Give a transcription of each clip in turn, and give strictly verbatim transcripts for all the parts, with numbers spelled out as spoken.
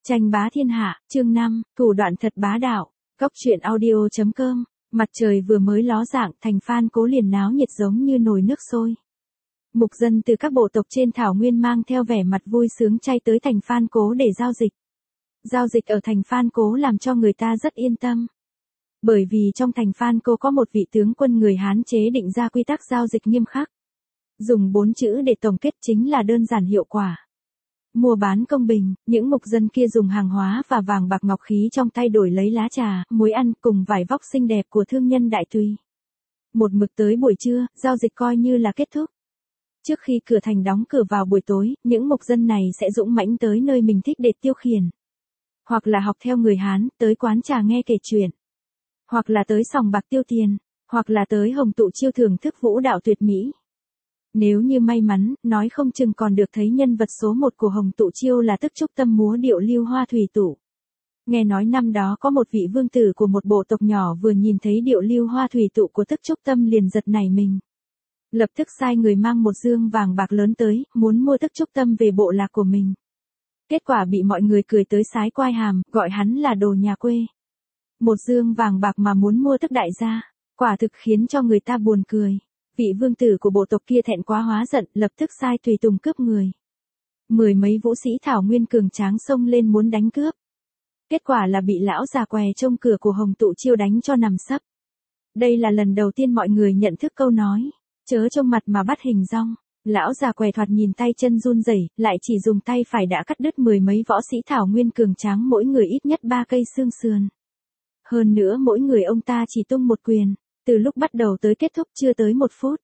Tranh bá thiên hạ, chương năm, thủ đoạn thật bá đạo. Góc truyện audio chấm com. Mặt trời vừa mới ló dạng, thành Phan Cố liền náo nhiệt giống như nồi nước sôi. Mục dân từ các bộ tộc trên thảo nguyên mang theo vẻ mặt vui sướng chay tới thành Phan Cố để giao dịch. Giao dịch ở thành Phan Cố làm cho người ta rất yên tâm. Bởi vì trong thành Phan Cố có một vị tướng quân người Hán chế định ra quy tắc giao dịch nghiêm khắc. Dùng bốn chữ để tổng kết chính là đơn giản hiệu quả. Mua bán công bình, những mục dân kia dùng hàng hóa và vàng bạc ngọc khí trong tay đổi lấy lá trà, muối ăn cùng vải vóc xinh đẹp của thương nhân Đại Tùy. Một mực tới buổi trưa, giao dịch coi như là kết thúc. Trước khi cửa thành đóng cửa vào buổi tối, những mục dân này sẽ dũng mãnh tới nơi mình thích để tiêu khiển. Hoặc là học theo người Hán, tới quán trà nghe kể chuyện. Hoặc là tới sòng bạc tiêu tiền. Hoặc là tới hồng tụ chiêu thưởng thức vũ đạo tuyệt mỹ. Nếu như may mắn, nói không chừng còn được thấy nhân vật số một của hồng tụ chiêu là Tức Trúc Tâm múa điệu Lưu Hoa Thủy Tụ. Nghe nói năm đó có một vị vương tử của một bộ tộc nhỏ vừa nhìn thấy điệu Lưu Hoa Thủy Tụ của Tức Trúc Tâm liền giật nảy mình. Lập tức sai người mang một dương vàng bạc lớn tới, muốn mua Tức Trúc Tâm về bộ lạc của mình. Kết quả bị mọi người cười tới sái quai hàm, gọi hắn là đồ nhà quê. Một dương vàng bạc mà muốn mua Tức đại gia, quả thực khiến cho người ta buồn cười. Vị vương tử của bộ tộc kia thẹn quá hóa giận, lập tức sai tùy tùng cướp người. Mười mấy vũ sĩ thảo nguyên cường tráng xông lên muốn đánh cướp. Kết quả là bị lão già què trông cửa của hồng tụ chiêu đánh cho nằm sấp. Đây là lần đầu tiên mọi người nhận thức câu nói, chớ trông mặt mà bắt hình dong. Lão già què thoạt nhìn tay chân run rẩy, lại chỉ dùng tay phải đã cắt đứt mười mấy võ sĩ thảo nguyên cường tráng mỗi người ít nhất ba cây xương sườn. Hơn nữa mỗi người ông ta chỉ tung một quyền. Từ lúc bắt đầu tới kết thúc chưa tới một phút.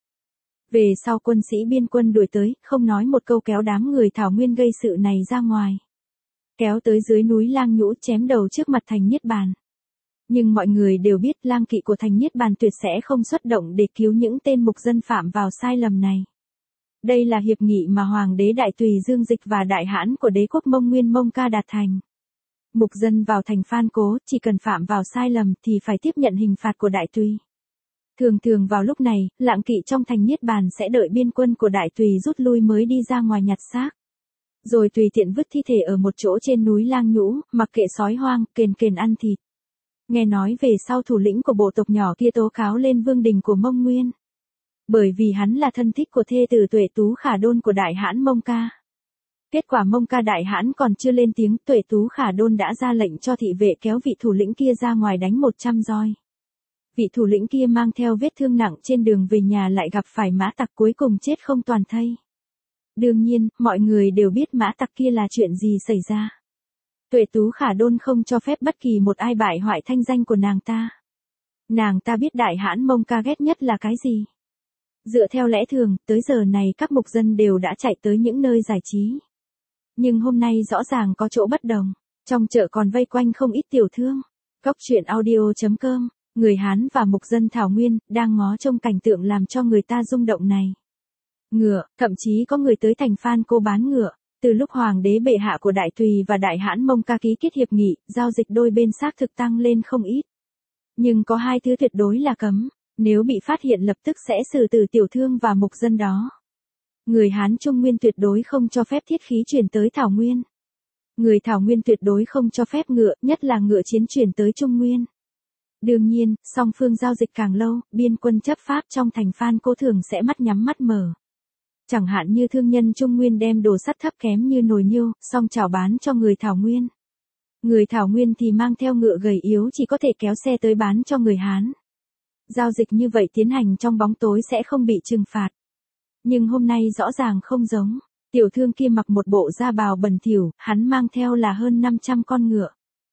Về sau quân sĩ biên quân đuổi tới, không nói một câu kéo đám người thảo nguyên gây sự này ra ngoài. Kéo tới dưới núi Lang Nhũ chém đầu trước mặt thành Niết Bàn. Nhưng mọi người đều biết lang kỵ của thành Niết Bàn tuyệt sẽ không xuất động để cứu những tên mục dân phạm vào sai lầm này. Đây là hiệp nghị mà Hoàng đế Đại Tùy Dương Dịch và Đại Hãn của đế quốc Mông Nguyên Mông Ca đạt thành. Mục dân vào thành Phan Cố, chỉ cần phạm vào sai lầm thì phải tiếp nhận hình phạt của Đại Tùy. Thường thường vào lúc này, lạng kỵ trong thành Niết Bàn sẽ đợi biên quân của Đại Tùy rút lui mới đi ra ngoài nhặt xác. Rồi tùy tiện vứt thi thể ở một chỗ trên núi Lang Nhũ, mặc kệ sói hoang, kền kền ăn thịt. Nghe nói về sau thủ lĩnh của bộ tộc nhỏ kia tố cáo lên vương đình của Mông Nguyên. Bởi vì hắn là thân thích của thê tử Tuệ Tú Khả Đôn của Đại Hãn Mông Ca. Kết quả Mông Ca Đại Hãn còn chưa lên tiếng, Tuệ Tú Khả Đôn đã ra lệnh cho thị vệ kéo vị thủ lĩnh kia ra ngoài đánh một trăm roi. Vị thủ lĩnh kia mang theo vết thương nặng trên đường về nhà lại gặp phải mã tặc cuối cùng chết không toàn thây. Đương nhiên, mọi người đều biết mã tặc kia là chuyện gì xảy ra. Tuệ Tú Khả Đôn không cho phép bất kỳ một ai bại hoại thanh danh của nàng ta. Nàng ta biết Đại Hãn Mông Ca ghét nhất là cái gì. Dựa theo lẽ thường, tới giờ này các mục dân đều đã chạy tới những nơi giải trí. Nhưng hôm nay rõ ràng có chỗ bất đồng. Trong chợ còn vây quanh không ít tiểu thương. Góc truyện audio chấm com. Người Hán và mục dân thảo nguyên, đang ngó trông cảnh tượng làm cho người ta rung động này. Ngựa, thậm chí có người tới thành Phan Cố bán ngựa. Từ lúc Hoàng đế bệ hạ của Đại Tùy và Đại Hãn Mông Ca ký kết hiệp nghị, giao dịch đôi bên xác thực tăng lên không ít. Nhưng có hai thứ tuyệt đối là cấm, nếu bị phát hiện lập tức sẽ xử tử tiểu thương và mục dân đó. Người Hán Trung Nguyên tuyệt đối không cho phép thiết khí chuyển tới Thảo Nguyên. Người Thảo Nguyên tuyệt đối không cho phép ngựa, nhất là ngựa chiến chuyển tới Trung Nguyên. Đương nhiên, song phương giao dịch càng lâu, biên quân chấp pháp trong thành Phan Cố thường sẽ mắt nhắm mắt mở. Chẳng hạn như thương nhân Trung Nguyên đem đồ sắt thấp kém như nồi niêu, xong chào bán cho người Thảo Nguyên. Người Thảo Nguyên thì mang theo ngựa gầy yếu chỉ có thể kéo xe tới bán cho người Hán. Giao dịch như vậy tiến hành trong bóng tối sẽ không bị trừng phạt. Nhưng hôm nay rõ ràng không giống. Tiểu thương kia mặc một bộ da bào bẩn thỉu, hắn mang theo là hơn năm trăm con ngựa.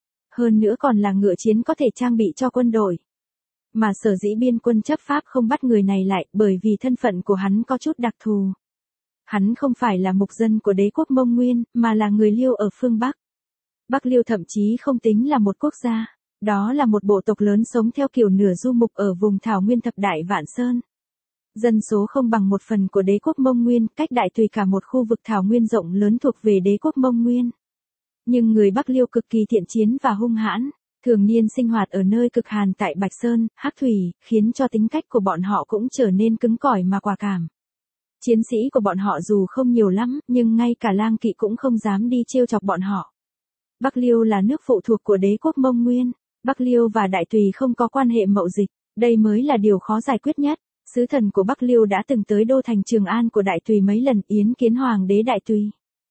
Hơn nữa còn là ngựa chiến có thể trang bị cho quân đội. Mà sở dĩ biên quân chấp pháp không bắt người này lại bởi vì thân phận của hắn có chút đặc thù. Hắn không phải là mục dân của đế quốc Mông Nguyên, mà là người Liêu ở phương Bắc. Bắc Liêu thậm chí không tính là một quốc gia. Đó là một bộ tộc lớn sống theo kiểu nửa du mục ở vùng Thảo Nguyên thập đại Vạn Sơn. Dân số không bằng một phần của đế quốc Mông Nguyên, cách Đại Tùy cả một khu vực Thảo Nguyên rộng lớn thuộc về đế quốc Mông Nguyên. Nhưng người Bắc Liêu cực kỳ thiện chiến và hung hãn, thường niên sinh hoạt ở nơi cực hàn tại Bạch Sơn, Hắc Thủy, khiến cho tính cách của bọn họ cũng trở nên cứng cỏi mà quả cảm. Chiến sĩ của bọn họ dù không nhiều lắm, nhưng ngay cả lang kỵ cũng không dám đi trêu chọc bọn họ. Bắc Liêu là nước phụ thuộc của đế quốc Mông Nguyên. Bắc Liêu và Đại Tùy không có quan hệ mậu dịch, đây mới là điều khó giải quyết nhất. Sứ thần của Bắc Liêu đã từng tới đô thành Trường An của Đại Tùy mấy lần yến kiến hoàng đế Đại Tùy,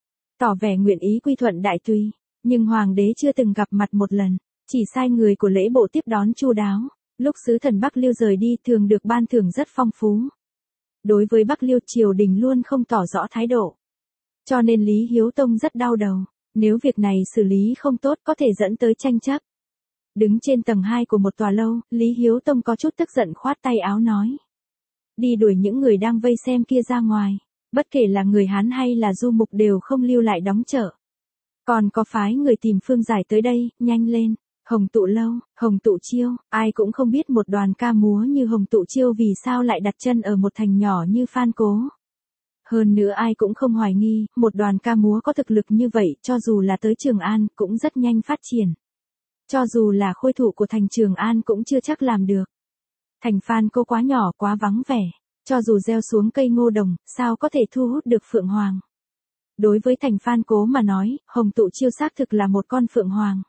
tỏ vẻ nguyện ý quy thuận Đại Tùy, nhưng hoàng đế chưa từng gặp mặt một lần, chỉ sai người của lễ bộ tiếp đón chu đáo. Lúc sứ thần Bắc Liêu rời đi thường được ban thưởng rất phong phú. Đối với Bắc Liêu triều đình luôn không tỏ rõ thái độ. Cho nên Lý Hiếu Tông rất đau đầu, nếu việc này xử lý không tốt có thể dẫn tới tranh chấp. Đứng trên tầng hai của một tòa lâu, Lý Hiếu Tông có chút tức giận khoát tay áo nói. Đi đuổi những người đang vây xem kia ra ngoài, bất kể là người Hán hay là du mục đều không lưu lại đóng chợ. Còn có phái người tìm Phương Giải tới đây, nhanh lên. Hồng Tụ Lâu, Hồng Tụ Chiêu, ai cũng không biết một đoàn ca múa như Hồng Tụ Chiêu vì sao lại đặt chân ở một thành nhỏ như Phan Cố. Hơn nữa ai cũng không hoài nghi, một đoàn ca múa có thực lực như vậy cho dù là tới Trường An cũng rất nhanh phát triển. Cho dù là khôi thủ của thành Trường An cũng chưa chắc làm được. Thành Phan Cố quá nhỏ quá vắng vẻ, cho dù gieo xuống cây ngô đồng, sao có thể thu hút được Phượng Hoàng. Đối với thành Phan Cố mà nói, Hồng Tụ Chiêu xác thực là một con Phượng Hoàng.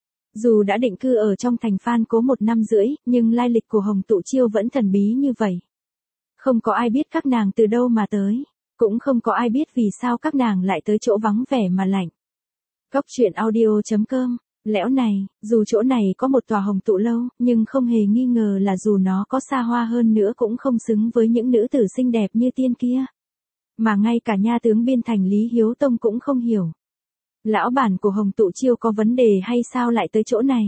Dù đã định cư ở trong thành Phan Cố một năm rưỡi, nhưng lai lịch của Hồng Tụ Chiêu vẫn thần bí như vậy. Không có ai biết các nàng từ đâu mà tới, cũng không có ai biết vì sao các nàng lại tới chỗ vắng vẻ mà lạnh. Góc truyện audio chấm com, lẽo này, dù chỗ này có một tòa Hồng Tụ Lâu, nhưng không hề nghi ngờ là dù nó có xa hoa hơn nữa cũng không xứng với những nữ tử xinh đẹp như tiên kia. Mà ngay cả nha tướng biên thành Lý Hiếu Tông cũng không hiểu. Lão bản của Hồng Tụ Chiêu có vấn đề hay sao lại tới chỗ này?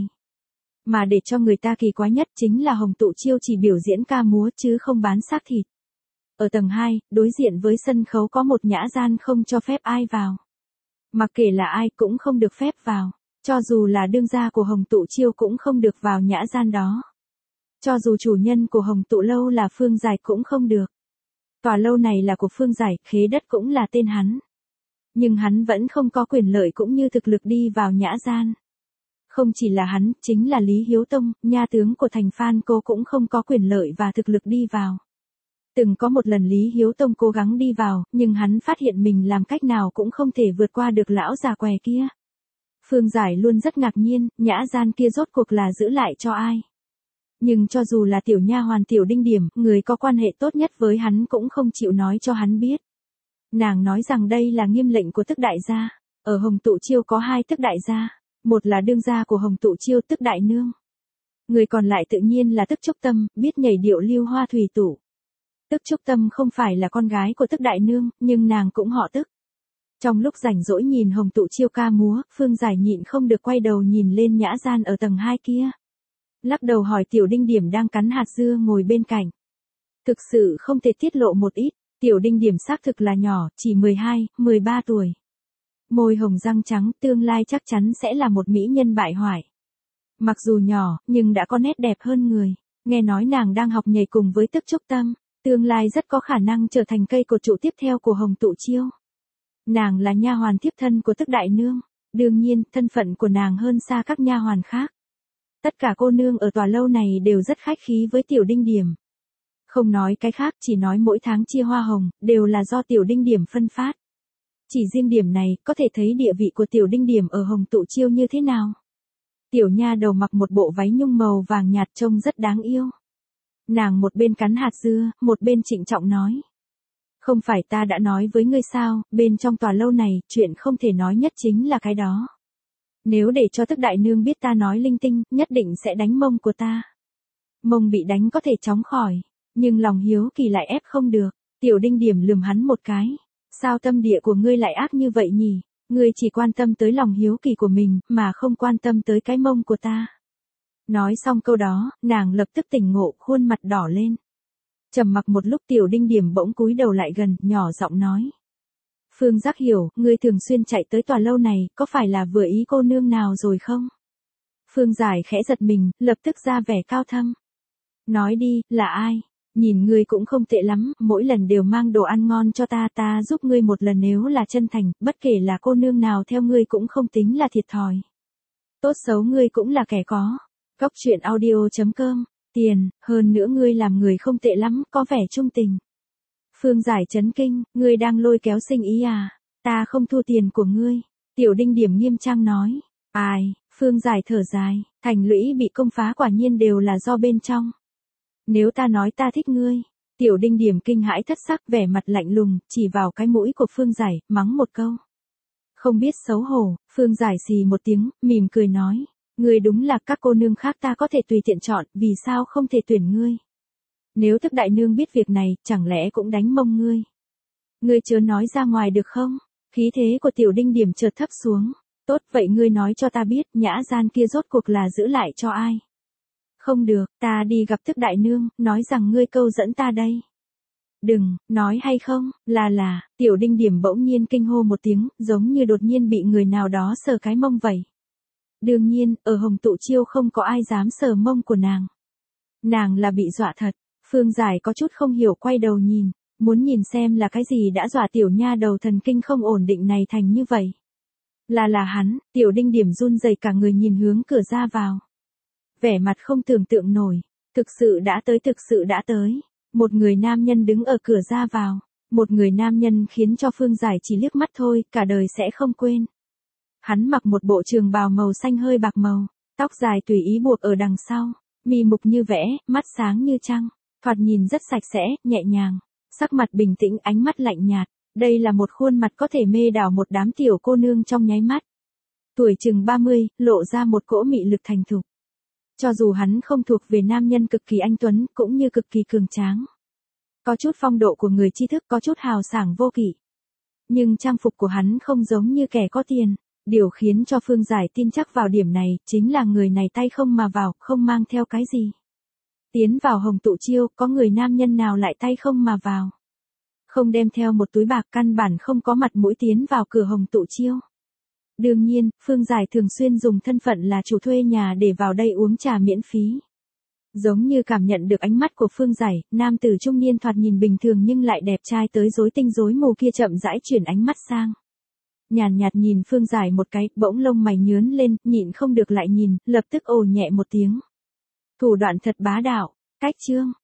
Mà để cho người ta kỳ quái nhất chính là Hồng Tụ Chiêu chỉ biểu diễn ca múa chứ không bán xác thịt. Ở tầng hai, đối diện với sân khấu có một nhã gian không cho phép ai vào. Mặc kệ là ai cũng không được phép vào, cho dù là đương gia của Hồng Tụ Chiêu cũng không được vào nhã gian đó. Cho dù chủ nhân của Hồng Tụ Lâu là Phương Giải cũng không được. Tòa lâu này là của Phương Giải, khế đất cũng là tên hắn. Nhưng hắn vẫn không có quyền lợi cũng như thực lực đi vào nhã gian. Không chỉ là hắn, chính là Lý Hiếu Tông, nha tướng của thành Phan Cố cũng không có quyền lợi và thực lực đi vào. Từng có một lần Lý Hiếu Tông cố gắng đi vào, nhưng hắn phát hiện mình làm cách nào cũng không thể vượt qua được lão già què kia. Phương Giải luôn rất ngạc nhiên, nhã gian kia rốt cuộc là giữ lại cho ai. Nhưng cho dù là tiểu nha hoàn Tiểu Đinh Điểm, người có quan hệ tốt nhất với hắn cũng không chịu nói cho hắn biết. Nàng nói rằng đây là nghiêm lệnh của Tức Đại Gia. Ở Hồng Tụ Chiêu có hai Tức Đại Gia, một là đương gia của Hồng Tụ Chiêu Tức Đại Nương. Người còn lại tự nhiên là Tức Trúc Tâm, biết nhảy điệu lưu hoa thủy tụ. Tức Trúc Tâm không phải là con gái của Tức Đại Nương, nhưng nàng cũng họ Tức. Trong lúc rảnh rỗi nhìn Hồng Tụ Chiêu ca múa, Phương Giải nhịn không được quay đầu nhìn lên nhã gian ở tầng hai kia. Lắc đầu hỏi Tiểu Đinh Điểm đang cắn hạt dưa ngồi bên cạnh. Thực sự không thể tiết lộ một ít. Tiểu Đinh Điểm xác thực là nhỏ, chỉ mười hai, mười ba tuổi. Môi hồng răng trắng, tương lai chắc chắn sẽ là một mỹ nhân bại hoại. Mặc dù nhỏ, nhưng đã có nét đẹp hơn người. Nghe nói nàng đang học nhảy cùng với Tức Trúc Tâm, tương lai rất có khả năng trở thành cây cột trụ tiếp theo của Hồng Tụ Chiêu. Nàng là nha hoàn thiếp thân của Tức Đại Nương, đương nhiên, thân phận của nàng hơn xa các nha hoàn khác. Tất cả cô nương ở tòa lâu này đều rất khách khí với Tiểu Đinh Điểm. Không nói cái khác, chỉ nói mỗi tháng chia hoa hồng, đều là do Tiểu Đinh Điểm phân phát. Chỉ riêng điểm này, có thể thấy địa vị của Tiểu Đinh Điểm ở Hồng Tụ Chiêu như thế nào. Tiểu nha đầu mặc một bộ váy nhung màu vàng nhạt trông rất đáng yêu. Nàng một bên cắn hạt dưa, một bên trịnh trọng nói. Không phải ta đã nói với ngươi sao, bên trong tòa lâu này, chuyện không thể nói nhất chính là cái đó. Nếu để cho Tức Đại Nương biết ta nói linh tinh, nhất định sẽ đánh mông của ta. Mông bị đánh có thể chóng khỏi. Nhưng lòng hiếu kỳ lại ép không được. Tiểu Đinh Điểm lườm hắn một cái. Sao tâm địa của ngươi lại ác như vậy nhỉ? Ngươi chỉ quan tâm tới lòng hiếu kỳ của mình, mà không quan tâm tới cái mông của ta. Nói xong câu đó, nàng lập tức tỉnh ngộ, khuôn mặt đỏ lên. Trầm mặc một lúc Tiểu Đinh Điểm bỗng cúi đầu lại gần, nhỏ giọng nói. Phương Giác hiểu, ngươi thường xuyên chạy tới tòa lâu này, có phải là vừa ý cô nương nào rồi không? Phương Giải khẽ giật mình, lập tức ra vẻ cao thâm. Nói đi, là ai? Nhìn ngươi cũng không tệ lắm, mỗi lần đều mang đồ ăn ngon cho ta, ta giúp ngươi một lần nếu là chân thành, bất kể là cô nương nào theo ngươi cũng không tính là thiệt thòi. Tốt xấu ngươi cũng là kẻ có. Góc truyện audio chấm com, tiền, hơn nữa ngươi làm người không tệ lắm, có vẻ trung tình. Phương Giải chấn kinh, ngươi đang lôi kéo sinh ý à? Ta không thu tiền của ngươi. Tiểu Đinh Điểm nghiêm trang nói. Ai, Phương Giải thở dài, thành lũy bị công phá quả nhiên đều là do bên trong. Nếu ta nói ta thích ngươi, Tiểu Đinh Điểm kinh hãi thất sắc, vẻ mặt lạnh lùng, chỉ vào cái mũi của Phương Giải, mắng một câu. Không biết xấu hổ, Phương Giải xì một tiếng, mỉm cười nói, ngươi đúng là các cô nương khác ta có thể tùy tiện chọn, vì sao không thể tuyển ngươi? Nếu Thức đại nương biết việc này, chẳng lẽ cũng đánh mông ngươi? Ngươi chớ nói ra ngoài được không? Khí thế của Tiểu Đinh Điểm chợt thấp xuống. Tốt, vậy ngươi nói cho ta biết, nhã gian kia rốt cuộc là giữ lại cho ai? Không được, ta đi gặp Thức đại nương, nói rằng ngươi câu dẫn ta đây. Đừng, nói hay không, là là, Tiểu Đinh Điểm bỗng nhiên kinh hô một tiếng, giống như đột nhiên bị người nào đó sờ cái mông vậy. Đương nhiên, ở Hồng Tụ Chiêu không có ai dám sờ mông của nàng. Nàng là bị dọa thật, Phương Giải có chút không hiểu quay đầu nhìn, muốn nhìn xem là cái gì đã dọa tiểu nha đầu thần kinh không ổn định này thành như vậy. Là là hắn, Tiểu Đinh Điểm run rẩy cả người nhìn hướng cửa ra vào. Vẻ mặt không tưởng tượng nổi, thực sự đã tới thực sự đã tới. Một người nam nhân đứng ở cửa ra vào, một người nam nhân khiến cho Phương Giải chỉ liếc mắt thôi, cả đời sẽ không quên. Hắn mặc một bộ trường bào màu xanh hơi bạc màu, tóc dài tùy ý buộc ở đằng sau, mi mục như vẽ, mắt sáng như trăng, thoạt nhìn rất sạch sẽ, nhẹ nhàng, sắc mặt bình tĩnh, ánh mắt lạnh nhạt. Đây là một khuôn mặt có thể mê đảo một đám tiểu cô nương trong nháy mắt. Tuổi chừng ba mươi, lộ ra một cỗ mị lực thành thục. Cho dù hắn không thuộc về nam nhân cực kỳ anh tuấn, cũng như cực kỳ cường tráng. Có chút phong độ của người tri thức, có chút hào sảng vô kỵ. Nhưng trang phục của hắn không giống như kẻ có tiền. Điều khiến cho Phương Giải tin chắc vào điểm này, chính là người này tay không mà vào, không mang theo cái gì. Tiến vào Hồng Tụ Chiêu, có người nam nhân nào lại tay không mà vào. Không đem theo một túi bạc, căn bản không có mặt mũi tiến vào cửa Hồng Tụ Chiêu. Đương nhiên, Phương Giải thường xuyên dùng thân phận là chủ thuê nhà để vào đây uống trà miễn phí. Giống như cảm nhận được ánh mắt của Phương Giải, nam tử trung niên thoạt nhìn bình thường nhưng lại đẹp trai tới rối tinh rối mù kia chậm rãi chuyển ánh mắt sang. Nhàn nhạt nhìn Phương Giải một cái, bỗng lông mày nhướn lên, nhịn không được lại nhìn, lập tức ồ nhẹ một tiếng. Thủ đoạn thật bá đạo, cách chương.